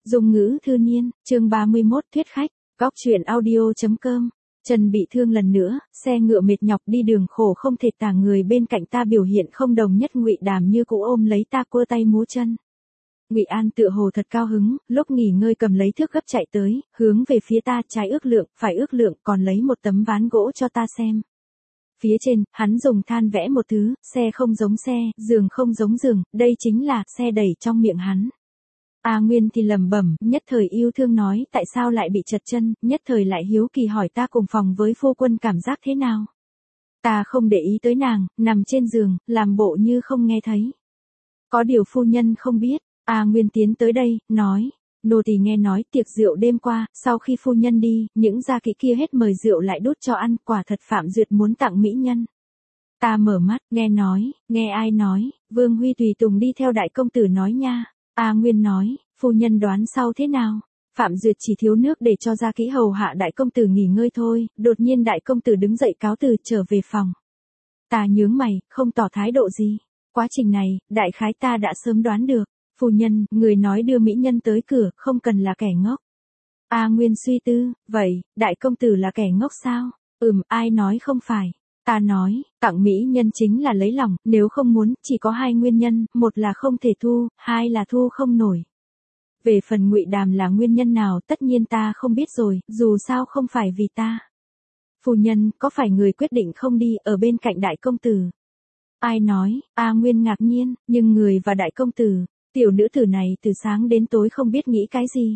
Dung ngữ thư niên, chương 31 thuyết khách, góc chuyện audio.com. Chân bị thương lần nữa, xe ngựa mệt nhọc đi đường khổ không thể tả, người bên cạnh ta biểu hiện không đồng nhất. Ngụy Đàm như cũ ôm lấy ta cua tay múa chân. Ngụy An tựa hồ thật cao hứng, lúc nghỉ ngơi cầm lấy thước gấp chạy tới, hướng về phía ta, trái ước lượng, phải ước lượng, còn lấy một tấm ván gỗ cho ta xem. Phía trên, hắn dùng than vẽ một thứ, xe không giống xe, giường không giống giường, đây chính là xe đẩy trong miệng hắn. A Nguyên thì lẩm bẩm, nhất thời yêu thương nói tại sao lại bị trật chân, nhất thời lại hiếu kỳ hỏi ta cùng phòng với phu quân cảm giác thế nào. Ta không để ý tới nàng, nằm trên giường, làm bộ như không nghe thấy. Có điều phu nhân không biết. A Nguyên tiến tới đây, nói, nô tỳ nghe nói tiệc rượu đêm qua, sau khi phu nhân đi, những gia kỹ kia hết mời rượu lại đút cho ăn, quả thật Phạm Duyệt muốn tặng mỹ nhân. Ta mở mắt, nghe ai nói, Vương Huy tùy tùng đi theo đại công tử nói nha. A Nguyên nói, phu nhân đoán sau thế nào? Phạm Duyệt chỉ thiếu nước để cho gia kỹ hầu hạ đại công tử nghỉ ngơi thôi, đột nhiên đại công tử đứng dậy cáo từ trở về phòng. Ta nhướng mày, không tỏ thái độ gì. Quá trình này, đại khái ta đã sớm đoán được. Phu nhân, người nói đưa mỹ nhân tới cửa, không cần là kẻ ngốc. A Nguyên suy tư, vậy, đại công tử là kẻ ngốc sao? Ai nói không phải. Ta nói, tặng mỹ nhân chính là lấy lòng, nếu không muốn, chỉ có hai nguyên nhân, một là không thể thu, hai là thu không nổi. Về phần Ngụy Đàm là nguyên nhân nào tất nhiên ta không biết rồi, dù sao không phải vì ta. Phu nhân, có phải người quyết định không đi ở bên cạnh đại công tử? Ai nói? A Nguyên ngạc nhiên, nhưng người và đại công tử, tiểu nữ tử này từ sáng đến tối không biết nghĩ cái gì.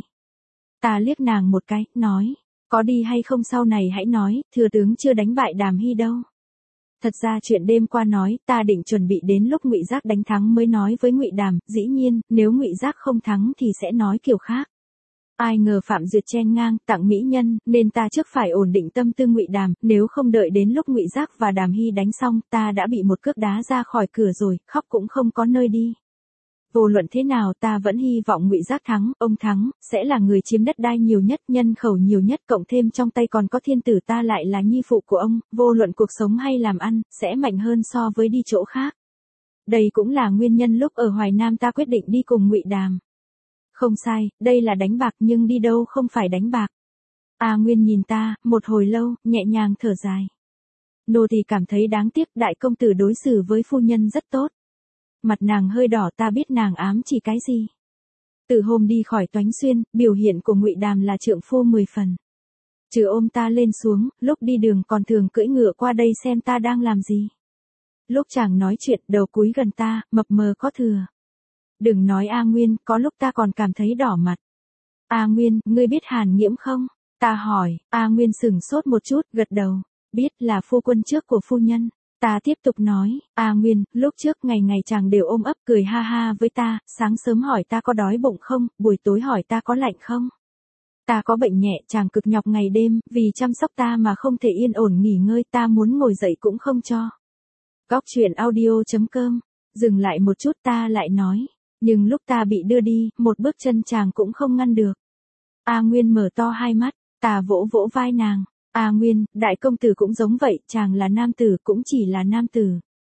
Ta liếc nàng một cái, nói, có đi hay không sau này hãy nói, thừa tướng chưa đánh bại Đàm Hy đâu. Thật ra chuyện đêm qua nói, ta định chuẩn bị đến lúc Ngụy Giác đánh thắng mới nói với Ngụy Đàm, dĩ nhiên, nếu Ngụy Giác không thắng thì sẽ nói kiểu khác. Ai ngờ Phạm Duyệt chen ngang, tặng mỹ nhân, nên ta trước phải ổn định tâm tư Ngụy Đàm, nếu không đợi đến lúc Ngụy Giác và Đàm Hy đánh xong, ta đã bị một cước đá ra khỏi cửa rồi, khóc cũng không có nơi đi. Vô luận thế nào ta vẫn hy vọng Ngụy Giác thắng, ông thắng, sẽ là người chiếm đất đai nhiều nhất, nhân khẩu nhiều nhất, cộng thêm trong tay còn có thiên tử, ta lại là nhi phụ của ông, vô luận cuộc sống hay làm ăn, sẽ mạnh hơn so với đi chỗ khác. Đây cũng là nguyên nhân lúc ở Hoài Nam ta quyết định đi cùng Ngụy Đàm. Không sai, đây là đánh bạc nhưng đi đâu không phải đánh bạc. A Nguyên nhìn ta, một hồi lâu, nhẹ nhàng thở dài. Nô thì cảm thấy đáng tiếc, đại công tử đối xử với phu nhân rất tốt. Mặt nàng hơi đỏ, ta biết nàng ám chỉ cái gì. Từ hôm đi khỏi Toánh Xuyên, biểu hiện của Ngụy Đàm là trượng phu 10 phần. Trừ ôm ta lên xuống, lúc đi đường còn thường cưỡi ngựa qua đây xem ta đang làm gì. Lúc chàng nói chuyện, đầu cúi gần ta, mập mờ có thừa. Đừng nói A Nguyên, có lúc ta còn cảm thấy đỏ mặt. A Nguyên, ngươi biết Hàn Nghiễm không? Ta hỏi. A Nguyên sửng sốt một chút, gật đầu. Biết, là phu quân trước của phu nhân. Ta tiếp tục nói, A Nguyên, lúc trước ngày ngày chàng đều ôm ấp cười ha ha với ta, sáng sớm hỏi ta có đói bụng không, buổi tối hỏi ta có lạnh không. Ta có bệnh nhẹ, chàng cực nhọc ngày đêm, vì chăm sóc ta mà không thể yên ổn nghỉ ngơi, ta muốn ngồi dậy cũng không cho. Góc chuyện audio.com, dừng lại một chút ta lại nói, nhưng lúc ta bị đưa đi, một bước chân chàng cũng không ngăn được. A Nguyên mở to hai mắt, ta vỗ vỗ vai nàng. A Nguyên, đại công tử cũng giống vậy, chàng là nam tử, cũng chỉ là nam tử.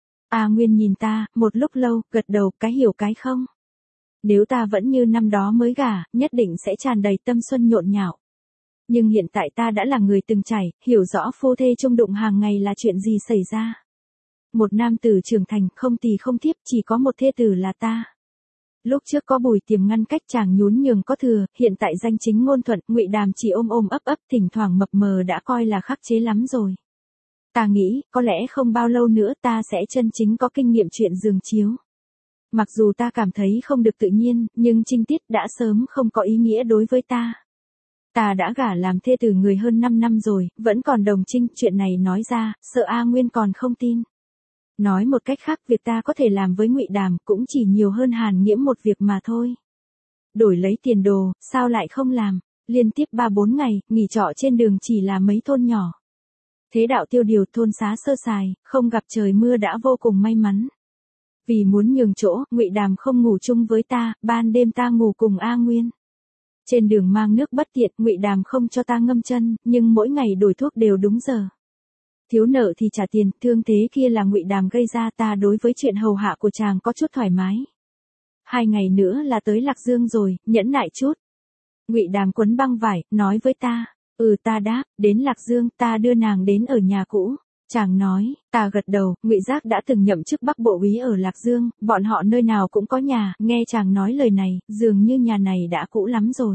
A Nguyên nhìn ta, một lúc lâu, gật đầu, cái hiểu cái không. Nếu ta vẫn như năm đó mới gả, nhất định sẽ tràn đầy tâm xuân nhộn nhạo. Nhưng hiện tại ta đã là người từng trải, hiểu rõ phu thê chung đụng hàng ngày là chuyện gì xảy ra. Một nam tử trưởng thành, không tỳ không thiếp, chỉ có một thê tử là ta. Lúc trước có Bùi Tiềm ngăn cách chàng nhún nhường có thừa, hiện tại danh chính ngôn thuận, Ngụy Đàm chỉ ôm ôm ấp ấp, thỉnh thoảng mập mờ đã coi là khắc chế lắm rồi. Ta nghĩ, có lẽ không bao lâu nữa ta sẽ chân chính có kinh nghiệm chuyện giường chiếu. Mặc dù ta cảm thấy không được tự nhiên, nhưng trinh tiết đã sớm không có ý nghĩa đối với ta. Ta đã gả làm thê tử người hơn 5 năm rồi, vẫn còn đồng trinh, chuyện này nói ra, sợ A Nguyên còn không tin. Nói một cách khác, việc ta có thể làm với Ngụy Đàm cũng chỉ nhiều hơn Hàn Nghiễm một việc mà thôi. Đổi lấy tiền đồ, sao lại không làm? Liên tiếp 3-4 ngày, nghỉ trọ trên đường chỉ là mấy thôn nhỏ. Thế đạo tiêu điều, thôn xá sơ sài, không gặp trời mưa đã vô cùng may mắn. Vì muốn nhường chỗ, Ngụy Đàm không ngủ chung với ta, ban đêm ta ngủ cùng A Nguyên. Trên đường mang nước bất tiện, Ngụy Đàm không cho ta ngâm chân, nhưng mỗi ngày đổi thuốc đều đúng giờ. Thiếu nợ thì trả tiền, thương thế kia là Ngụy Đàm gây ra, ta đối với chuyện hầu hạ của chàng có chút thoải mái. 2 ngày nữa là tới Lạc Dương rồi, nhẫn nại chút. Ngụy Đàm quấn băng vải, nói với ta. Ta đáp, đến Lạc Dương, ta đưa nàng đến ở nhà cũ. Chàng nói, ta gật đầu, Ngụy Giác đã từng nhậm chức Bắc Bộ úy ở Lạc Dương, bọn họ nơi nào cũng có nhà, nghe chàng nói lời này, dường như nhà này đã cũ lắm rồi.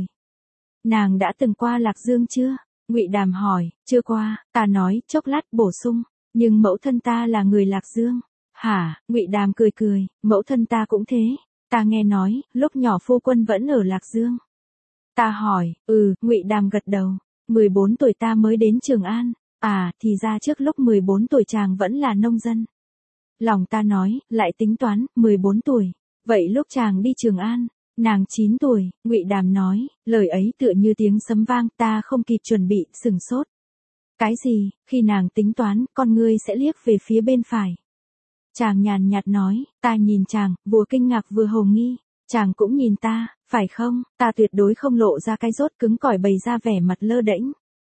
Nàng đã từng qua Lạc Dương chưa? Ngụy Đàm hỏi, chưa qua, ta nói, chốc lát bổ sung, nhưng mẫu thân ta là người Lạc Dương. Hả? Ngụy Đàm cười cười, mẫu thân ta cũng thế. Ta nghe nói, lúc nhỏ phu quân vẫn ở Lạc Dương. Ta hỏi, Ngụy Đàm gật đầu. 14 tuổi ta mới đến Trường An. Thì ra trước lúc 14 tuổi chàng vẫn là nông dân. Lòng ta nói, lại tính toán, 14 tuổi. Vậy lúc chàng đi Trường An, nàng 9 tuổi, Ngụy Đàm nói, lời ấy tựa như tiếng sấm vang, ta không kịp chuẩn bị, sừng sốt. Cái gì? Khi nàng tính toán, con ngươi sẽ liếc về phía bên phải. Chàng nhàn nhạt nói, ta nhìn chàng, vừa kinh ngạc vừa hồ nghi. Chàng cũng nhìn ta, phải không? Ta tuyệt đối không lộ ra cái rốt cứng cỏi, bày ra vẻ mặt lơ đễnh.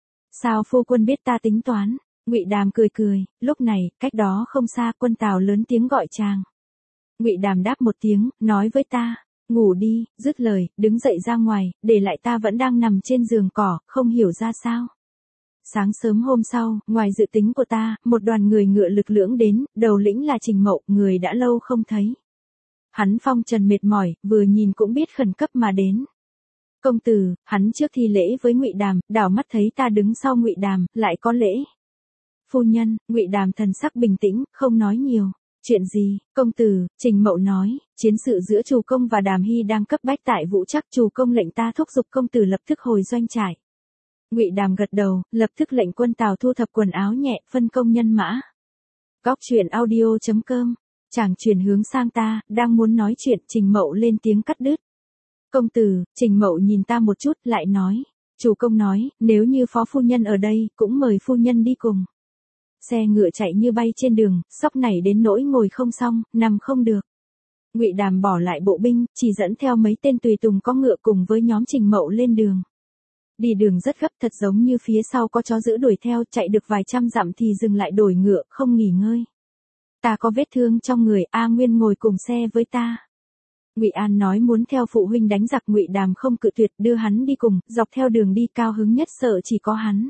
Sao phu quân biết ta tính toán? Ngụy Đàm cười cười, lúc này, cách đó không xa, Quân Tào lớn tiếng gọi chàng. Ngụy Đàm đáp một tiếng, nói với ta, ngủ đi, dứt lời, đứng dậy ra ngoài, để lại ta vẫn đang nằm trên giường cỏ, không hiểu ra sao. Sáng sớm hôm sau, ngoài dự tính của ta, một đoàn người ngựa lực lưỡng đến, đầu lĩnh là Trình Mậu, người đã lâu không thấy. Hắn phong trần mệt mỏi, vừa nhìn cũng biết khẩn cấp mà đến. Công tử, hắn trước thi lễ với Ngụy Đàm, đảo mắt thấy ta đứng sau Ngụy Đàm, lại có lễ. Phu nhân, Ngụy Đàm thần sắc bình tĩnh, không nói nhiều. Chuyện gì? Công tử, Trình Mậu nói, chiến sự giữa Trù Công và Đàm Hy đang cấp bách tại Vũ Trắc, Trù Công lệnh ta thúc giục công tử lập tức hồi doanh trại. Ngụy Đàm gật đầu, lập tức lệnh Quân Tào thu thập quần áo nhẹ, phân công nhân mã. Góc truyện audio.com. Chàng chuyển hướng sang ta, đang muốn nói chuyện, Trình Mậu lên tiếng cắt đứt. Công tử, Trình Mậu nhìn ta một chút, lại nói. Chủ công nói, nếu như phó phu nhân ở đây, cũng mời phu nhân đi cùng. Xe ngựa chạy như bay trên đường, sóc nảy đến nỗi ngồi không xong, nằm không được. Ngụy Đàm bỏ lại bộ binh, chỉ dẫn theo mấy tên tùy tùng có ngựa cùng với nhóm Trình Mậu lên đường. Đi đường rất gấp, thật giống như phía sau có chó dữ đuổi theo, chạy được vài trăm dặm thì dừng lại đổi ngựa, không nghỉ ngơi. Ta có vết thương trong người, A Nguyên ngồi cùng xe với ta. Ngụy An nói muốn theo phụ huynh đánh giặc, Ngụy Đàm không cự tuyệt, đưa hắn đi cùng, dọc theo đường đi cao hứng nhất sợ chỉ có hắn.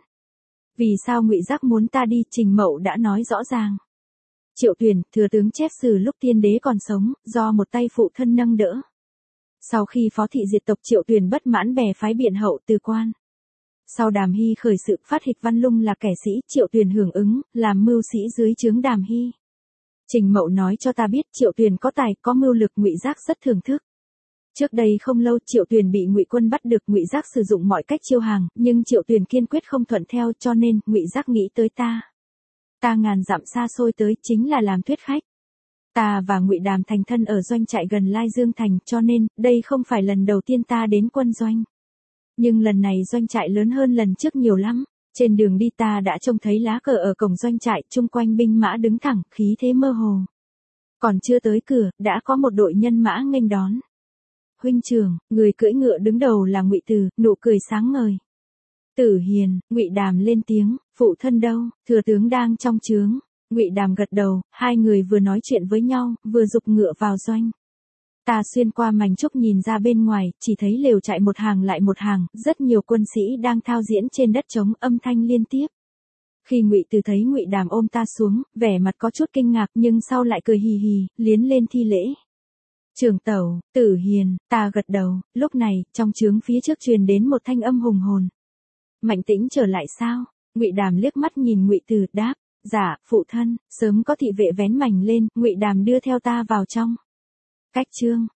Vì sao Ngụy Giác muốn ta đi, Trình Mậu đã nói rõ ràng. Triệu Tuyền, thừa tướng chép sử lúc tiên đế còn sống, do một tay phụ thân nâng đỡ. Sau khi phó thị diệt tộc, Triệu Tuyền bất mãn bè phái biện hậu từ quan. Sau Đàm Hy khởi sự, phát Hịch Văn Lung là kẻ sĩ, Triệu Tuyền hưởng ứng, làm mưu sĩ dưới trướng Đàm Hy. Trình Mậu nói cho ta biết Triệu Tuyền có tài, có mưu lực, Ngụy Giác rất thưởng thức. Trước đây không lâu Triệu Tuyền bị Ngụy Quân bắt được, Ngụy Giác sử dụng mọi cách chiêu hàng, nhưng Triệu Tuyền kiên quyết không thuận theo, cho nên Ngụy Giác nghĩ tới ta. Ta ngàn dặm xa xôi tới, chính là làm thuyết khách. Ta và Ngụy Đàm thành thân ở doanh trại gần Lai Dương thành, cho nên đây không phải lần đầu tiên ta đến quân doanh. Nhưng lần này doanh trại lớn hơn lần trước nhiều lắm. Trên đường đi ta đã trông thấy lá cờ ở cổng doanh trại, chung quanh binh mã đứng thẳng, khí thế mơ hồ. Còn chưa tới cửa, đã có một đội nhân mã nghênh đón. Huynh trưởng, người cưỡi ngựa đứng đầu là Ngụy Từ, nụ cười sáng ngời. Tử Hiền, Ngụy Đàm lên tiếng, phụ thân đâu? Thừa tướng đang trong trướng. Ngụy Đàm gật đầu, hai người vừa nói chuyện với nhau, vừa giục ngựa vào doanh. Ta xuyên qua mảnh trúc nhìn ra bên ngoài, chỉ thấy lều trại một hàng lại một hàng, rất nhiều quân sĩ đang thao diễn trên đất trống, âm thanh liên tiếp. Khi Ngụy Từ thấy Ngụy Đàm ôm ta xuống, vẻ mặt có chút kinh ngạc nhưng sau lại cười hì hì, liến lên thi lễ. Trưởng tẩu, Tử Hiền, ta gật đầu, lúc này, trong trướng phía trước truyền đến một thanh âm hùng hồn. Mạnh Tĩnh trở lại sao? Ngụy Đàm liếc mắt nhìn Ngụy Từ, đáp, dạ, phụ thân, sớm có thị vệ vén mảnh lên, Ngụy Đàm đưa theo ta vào trong. Cách chương